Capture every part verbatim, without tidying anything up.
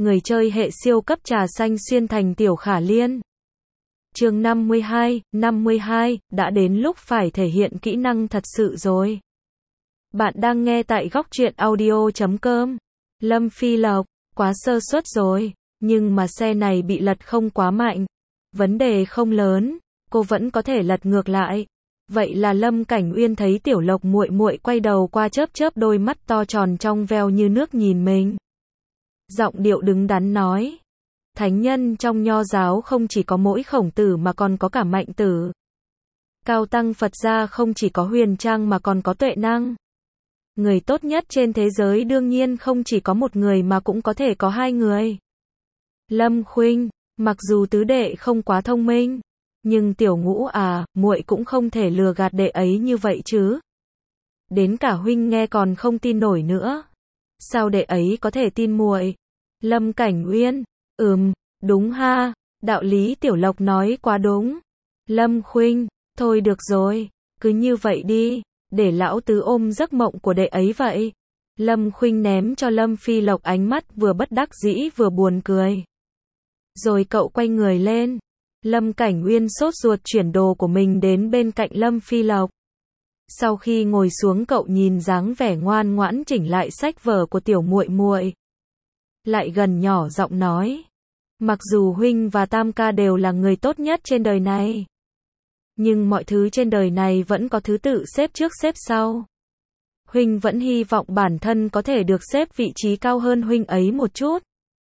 người chơi hệ siêu cấp trà xanh xuyên thành Tiểu Khả Liên. Chương năm mươi hai, năm mươi hai, đã đến lúc phải thể hiện kỹ năng thật sự rồi. Bạn đang nghe tại góc truyện audio chấm com. Lâm Phi Lộc, quá sơ suất rồi, nhưng mà xe này bị lật không quá mạnh. Vấn đề không lớn, cô vẫn có thể lật ngược lại. Vậy là Lâm Cảnh Uyên thấy Tiểu Lộc muội muội quay đầu qua chớp chớp đôi mắt to tròn trong veo như nước nhìn mình. Giọng điệu đứng đắn nói. Thánh nhân trong nho giáo không chỉ có mỗi Khổng Tử mà còn có cả Mạnh Tử. Cao tăng Phật gia không chỉ có huyền trang mà còn có tuệ năng. Người tốt nhất trên thế giới đương nhiên không chỉ có một người mà cũng có thể có hai người. Lâm Khuynh, mặc dù tứ đệ không quá thông minh, nhưng Tiểu Ngũ à, muội cũng không thể lừa gạt đệ ấy như vậy chứ. Đến cả huynh nghe còn không tin nổi nữa. Sao đệ ấy có thể tin muội? Lâm Cảnh Uyên, ừm, đúng ha, đạo lý Tiểu Lộc nói quá đúng. Lâm Khuynh, thôi được rồi, cứ như vậy đi, để lão tứ ôm giấc mộng của đệ ấy vậy. Lâm Khuynh ném cho Lâm Phi Lộc ánh mắt vừa bất đắc dĩ vừa buồn cười. Rồi cậu quay người lên. Lâm Cảnh Uyên sốt ruột chuyển đồ của mình đến bên cạnh Lâm Phi Lộc. Sau khi ngồi xuống cậu nhìn dáng vẻ ngoan ngoãn chỉnh lại sách vở của tiểu muội muội, lại gần nhỏ giọng nói, mặc dù huynh và Tam ca đều là người tốt nhất trên đời này, nhưng mọi thứ trên đời này vẫn có thứ tự xếp trước xếp sau. Huynh vẫn hy vọng bản thân có thể được xếp vị trí cao hơn huynh ấy một chút.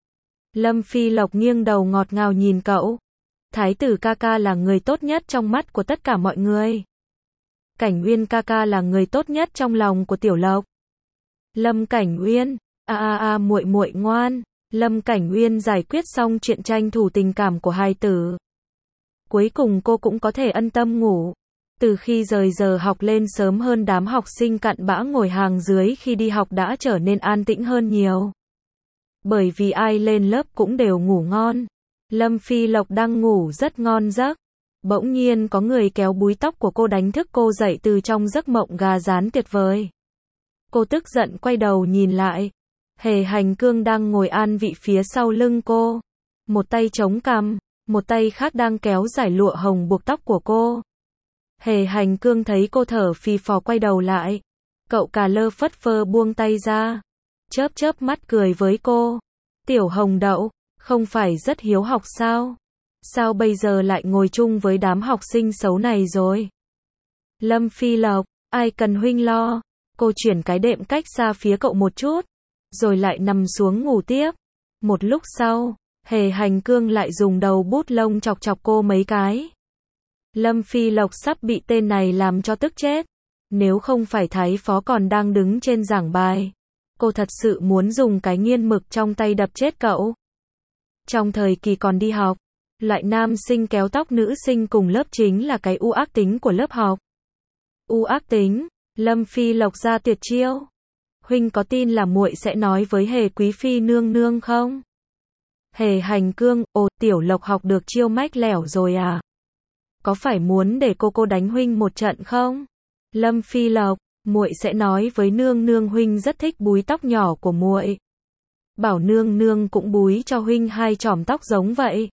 Lâm Phi Lộc nghiêng đầu ngọt ngào nhìn cậu. Thái tử ca ca là người tốt nhất trong mắt của tất cả mọi người. Cảnh Uyên ca ca là người tốt nhất trong lòng của Tiểu Lộc. Lâm Cảnh Uyên, a a a muội muội ngoan. Lâm Cảnh Uyên giải quyết xong chuyện tranh thủ tình cảm của hai tử. Cuối cùng cô cũng có thể ân tâm ngủ. Từ khi rời giờ học lên sớm hơn, đám học sinh cặn bã ngồi hàng dưới khi đi học đã trở nên an tĩnh hơn nhiều. Bởi vì ai lên lớp cũng đều ngủ ngon. Lâm Phi Lộc đang ngủ rất ngon giấc. Bỗng nhiên có người kéo búi tóc của cô đánh thức cô dậy từ trong giấc mộng gà rán tuyệt vời. Cô tức giận quay đầu nhìn lại. Hề Hành Cương đang ngồi an vị phía sau lưng cô. Một tay chống cằm, một tay khác đang kéo giải lụa hồng buộc tóc của cô. Hề Hành Cương thấy cô thở phì phò quay đầu lại. Cậu cà lơ phất phơ buông tay ra, chớp chớp mắt cười với cô. Tiểu Hồng Đậu, không phải rất hiếu học sao? Sao bây giờ lại ngồi chung với đám học sinh xấu này rồi? Lâm Phi Lộc, ai cần huynh lo. Cô chuyển cái đệm cách xa phía cậu một chút, rồi lại nằm xuống ngủ tiếp. Một lúc sau, Hề Hành Cương lại dùng đầu bút lông chọc chọc cô mấy cái. Lâm Phi Lộc sắp bị tên này làm cho tức chết. Nếu không phải Thái Phó còn đang đứng trên giảng bài, cô thật sự muốn dùng cái nghiên mực trong tay đập chết cậu. Trong thời kỳ còn đi học, loại nam sinh kéo tóc nữ sinh cùng lớp chính là cái u ác tính của lớp học. U ác tính, Lâm Phi Lộc ra tuyệt chiêu. Huynh có tin là muội sẽ nói với Hề Quý Phi nương nương không? Hề Hành Cương, ồ, Tiểu Lộc học được chiêu mách lẻo rồi à? Có phải muốn để cô cô đánh huynh một trận không? Lâm Phi Lộc, muội sẽ nói với nương nương huynh rất thích búi tóc nhỏ của muội. Bảo nương nương cũng búi cho huynh hai chòm tóc giống vậy.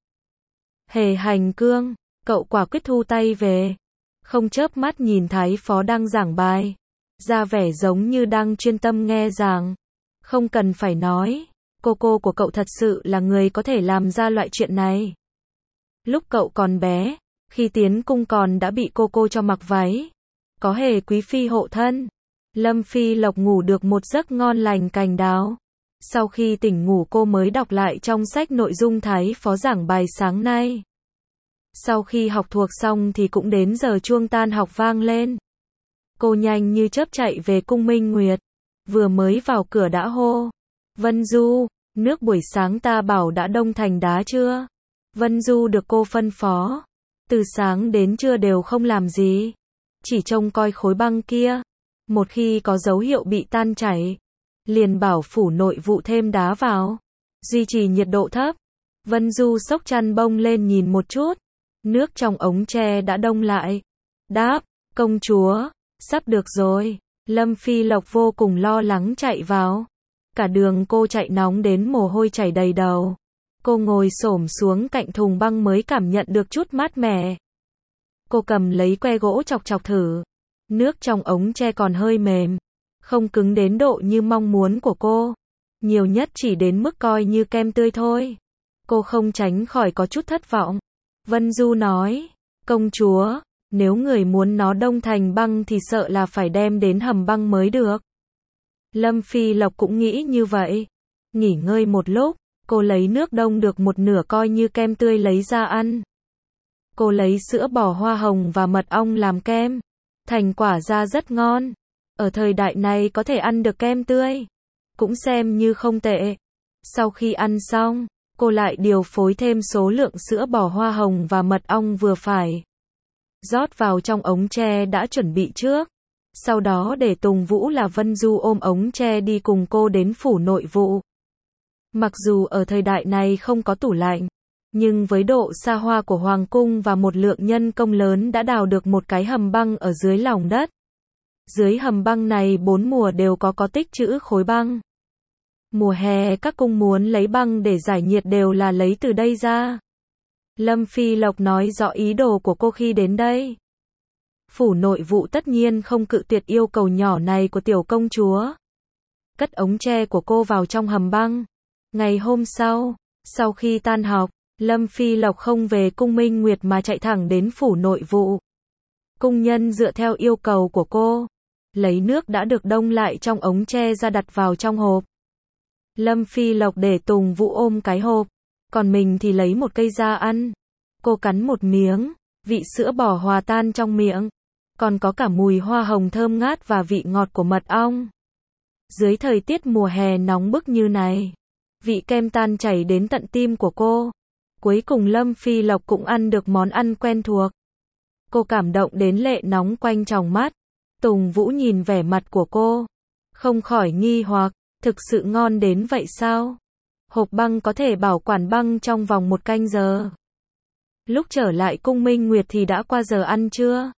Hề Hành Cương, cậu quả quyết thu tay về. Không chớp mắt nhìn Thái Phó đang giảng bài, ra vẻ giống như đang chuyên tâm nghe giảng. Không cần phải nói, cô cô của cậu thật sự là người có thể làm ra loại chuyện này. Lúc cậu còn bé, khi tiến cung còn đã bị cô cô cho mặc váy. Có Hề Quý Phi hộ thân, Lâm Phi Lộc ngủ được một giấc ngon lành cành đào. Sau khi tỉnh ngủ cô mới đọc lại trong sách nội dung Thái Phó giảng bài sáng nay. Sau khi học thuộc xong thì cũng đến giờ chuông tan học vang lên. Cô nhanh như chớp chạy về cung Minh Nguyệt. Vừa mới vào cửa đã hô. Vân Du, nước buổi sáng ta bảo đã đông thành đá chưa? Vân Du được cô phân phó. Từ sáng đến trưa đều không làm gì. Chỉ trông coi khối băng kia. Một khi có dấu hiệu bị tan chảy, liền bảo phủ nội vụ thêm đá vào. Duy trì nhiệt độ thấp. Vân Du xốc chăn bông lên nhìn một chút. Nước trong ống tre đã đông lại. Đáp, công chúa, sắp được rồi. Lâm Phi Lộc vô cùng lo lắng chạy vào. Cả đường cô chạy nóng đến mồ hôi chảy đầy đầu. Cô ngồi xổm xuống cạnh thùng băng mới cảm nhận được chút mát mẻ. Cô cầm lấy que gỗ chọc chọc thử. Nước trong ống tre còn hơi mềm, không cứng đến độ như mong muốn của cô. Nhiều nhất chỉ đến mức coi như kem tươi thôi. Cô không tránh khỏi có chút thất vọng. Vân Du nói, công chúa, nếu người muốn nó đông thành băng thì sợ là phải đem đến hầm băng mới được. Lâm Phi Lộc cũng nghĩ như vậy. Nghỉ ngơi một lúc, cô lấy nước đông được một nửa coi như kem tươi lấy ra ăn. Cô lấy sữa bò hoa hồng và mật ong làm kem. Thành quả ra rất ngon. Ở thời đại này có thể ăn được kem tươi, cũng xem như không tệ. Sau khi ăn xong, cô lại điều phối thêm số lượng sữa bò hoa hồng và mật ong vừa phải. Rót vào trong ống tre đã chuẩn bị trước. Sau đó để Tùng Vũ là Vân Du ôm ống tre đi cùng cô đến phủ nội vụ. Mặc dù ở thời đại này không có tủ lạnh, nhưng với độ xa hoa của Hoàng cung và một lượng nhân công lớn đã đào được một cái hầm băng ở dưới lòng đất. Dưới hầm băng này bốn mùa đều có có tích trữ khối băng. Mùa hè các cung muốn lấy băng để giải nhiệt đều là lấy từ đây ra. Lâm Phi Lộc nói rõ ý đồ của cô khi đến đây. Phủ nội vụ tất nhiên không cự tuyệt yêu cầu nhỏ này của tiểu công chúa. Cất ống tre của cô vào trong hầm băng. Ngày hôm sau, sau khi tan học, Lâm Phi Lộc không về cung Minh Nguyệt mà chạy thẳng đến phủ nội vụ. Cung nhân dựa theo yêu cầu của cô, lấy nước đã được đông lại trong ống tre ra đặt vào trong hộp. Lâm Phi Lộc để Tùng Vũ ôm cái hộp, còn mình thì lấy một cây ra ăn. Cô cắn một miếng, vị sữa bò hòa tan trong miệng, còn có cả mùi hoa hồng thơm ngát và vị ngọt của mật ong. Dưới thời tiết mùa hè nóng bức như này, vị kem tan chảy đến tận tim của cô. Cuối cùng Lâm Phi Lộc cũng ăn được món ăn quen thuộc. Cô cảm động đến lệ nóng quanh tròng mắt. Tùng Vũ nhìn vẻ mặt của cô, không khỏi nghi hoặc, thực sự ngon đến vậy sao? Hộp băng có thể bảo quản băng trong vòng một canh giờ. Lúc trở lại cung Minh Nguyệt thì đã qua giờ ăn trưa.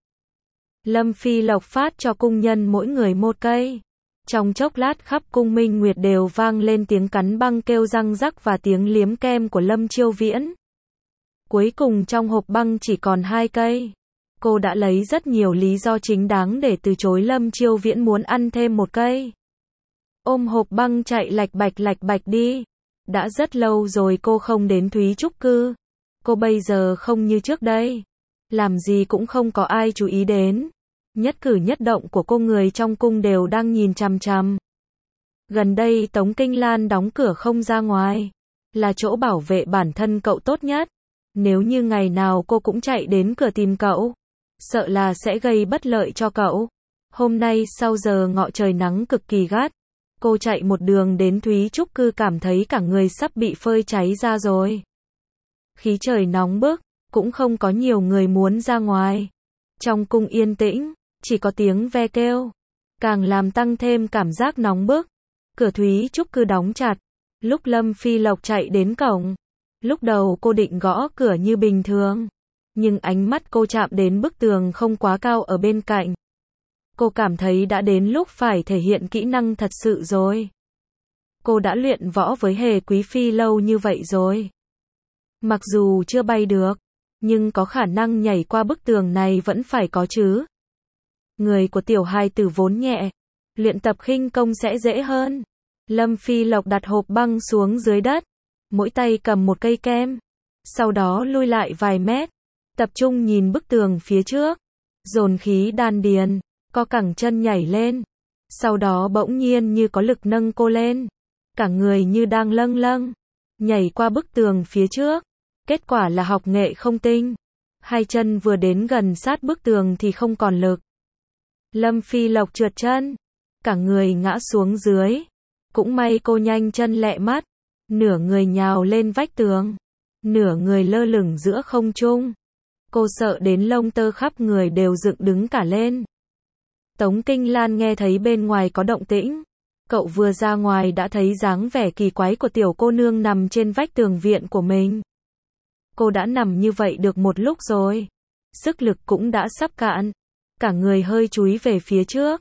Lâm Phi Lộc phát cho cung nhân mỗi người một cây. Trong chốc lát khắp cung Minh Nguyệt đều vang lên tiếng cắn băng kêu răng rắc và tiếng liếm kem của Lâm Chiêu Viễn. Cuối cùng trong hộp băng chỉ còn hai cây. Cô đã lấy rất nhiều lý do chính đáng để từ chối Lâm Chiêu Viễn muốn ăn thêm một cây. Ôm hộp băng chạy lạch bạch lạch bạch đi. Đã rất lâu rồi cô không đến Thúy Trúc Cư. Cô bây giờ không như trước đây. Làm gì cũng không có ai chú ý đến. Nhất cử nhất động của cô người trong cung đều đang nhìn chằm chằm. Gần đây Tống Kinh Lan đóng cửa không ra ngoài. Là chỗ bảo vệ bản thân cậu tốt nhất. Nếu như ngày nào cô cũng chạy đến cửa tìm cậu, sợ là sẽ gây bất lợi cho cậu. Hôm nay sau giờ ngọ trời nắng cực kỳ gắt. Cô chạy một đường đến Thúy Trúc Cư cảm thấy cả người sắp bị phơi cháy ra rồi. Khí trời nóng bức, cũng không có nhiều người muốn ra ngoài. Trong cung yên tĩnh, chỉ có tiếng ve kêu, càng làm tăng thêm cảm giác nóng bức. Cửa Thúy Trúc Cư đóng chặt. Lúc Lâm Phi Lộc chạy đến cổng, lúc đầu cô định gõ cửa như bình thường, nhưng ánh mắt cô chạm đến bức tường không quá cao ở bên cạnh. Cô cảm thấy đã đến lúc phải thể hiện kỹ năng thật sự rồi. Cô đã luyện võ với Hề Quý Phi lâu như vậy rồi. Mặc dù chưa bay được, nhưng có khả năng nhảy qua bức tường này vẫn phải có chứ. Người của tiểu hài tử vốn nhẹ, luyện tập khinh công sẽ dễ hơn. Lâm Phi Lộc đặt hộp băng xuống dưới đất, mỗi tay cầm một cây kem, sau đó lui lại vài mét, tập trung nhìn bức tường phía trước, dồn khí đan điền, co cẳng chân nhảy lên, sau đó bỗng nhiên như có lực nâng cô lên, cả người như đang lâng lâng, nhảy qua bức tường phía trước, kết quả là học nghệ không tinh, hai chân vừa đến gần sát bức tường thì không còn lực. Lâm Phi Lộc trượt chân, cả người ngã xuống dưới, cũng may cô nhanh chân lẹ mắt, nửa người nhào lên vách tường, nửa người lơ lửng giữa không trung. Cô sợ đến lông tơ khắp người đều dựng đứng cả lên. Tống Kinh Lan nghe thấy bên ngoài có động tĩnh. Cậu vừa ra ngoài đã thấy dáng vẻ kỳ quái của tiểu cô nương nằm trên vách tường viện của mình. Cô đã nằm như vậy được một lúc rồi. Sức lực cũng đã sắp cạn. Cả người hơi chúi về phía trước.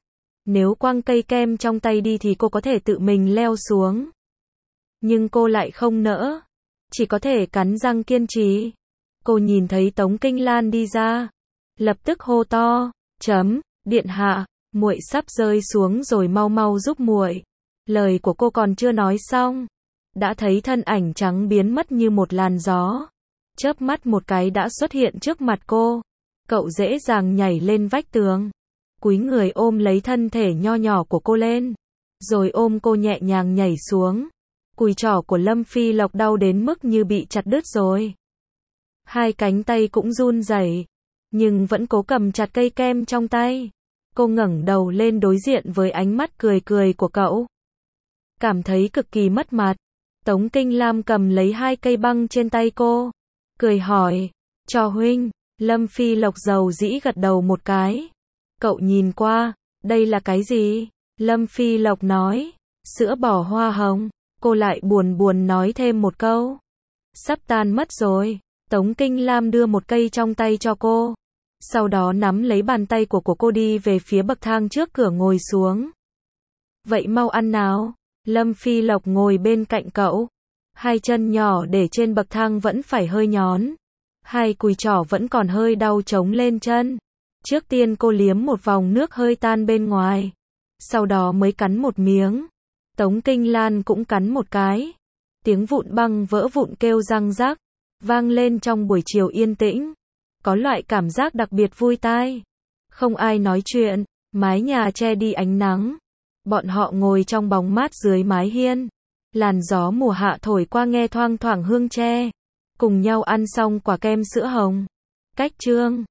Nếu quăng cây kem trong tay đi thì cô có thể tự mình leo xuống. Nhưng cô lại không nỡ. Chỉ có thể cắn răng kiên trì. Cô nhìn thấy Tống Kinh Lan đi ra. Lập tức hô to. Chấm, điện hạ, muội sắp rơi xuống rồi, mau mau giúp muội. Lời của cô còn chưa nói xong. Đã thấy thân ảnh trắng biến mất như một làn gió. Chớp mắt một cái đã xuất hiện trước mặt cô. Cậu dễ dàng nhảy lên vách tường. Cúi người ôm lấy thân thể nho nhỏ của cô lên. Rồi ôm cô nhẹ nhàng nhảy xuống. Cùi trỏ của Lâm Phi Lộc đau đến mức như bị chặt đứt rồi. Hai cánh tay cũng run rẩy, nhưng vẫn cố cầm chặt cây kem trong tay. Cô ngẩng đầu lên đối diện với ánh mắt cười cười của cậu. Cảm thấy cực kỳ mất mặt. Tống Kinh Lam cầm lấy hai cây băng trên tay cô. Cười hỏi, cho huynh. Lâm Phi Lộc dầu dĩ gật đầu một cái. Cậu nhìn qua, đây là cái gì? Lâm Phi Lộc nói, sữa bò hoa hồng. Cô lại buồn buồn nói thêm một câu. Sắp tan mất rồi. Tống Kinh Lam đưa một cây trong tay cho cô. Sau đó nắm lấy bàn tay của của cô đi về phía bậc thang trước cửa ngồi xuống. Vậy mau ăn nào. Lâm Phi Lộc ngồi bên cạnh cậu. Hai chân nhỏ để trên bậc thang vẫn phải hơi nhón. Hai cùi trỏ vẫn còn hơi đau trống lên chân. Trước tiên cô liếm một vòng nước hơi tan bên ngoài. Sau đó mới cắn một miếng. Tống Kinh Lan cũng cắn một cái. Tiếng vụn băng vỡ vụn kêu răng rắc, vang lên trong buổi chiều yên tĩnh. Có loại cảm giác đặc biệt vui tai. Không ai nói chuyện, mái nhà che đi ánh nắng. Bọn họ ngồi trong bóng mát dưới mái hiên. Làn gió mùa hạ thổi qua nghe thoang thoảng hương tre. Cùng nhau ăn xong quả kem sữa hồng. Cách chương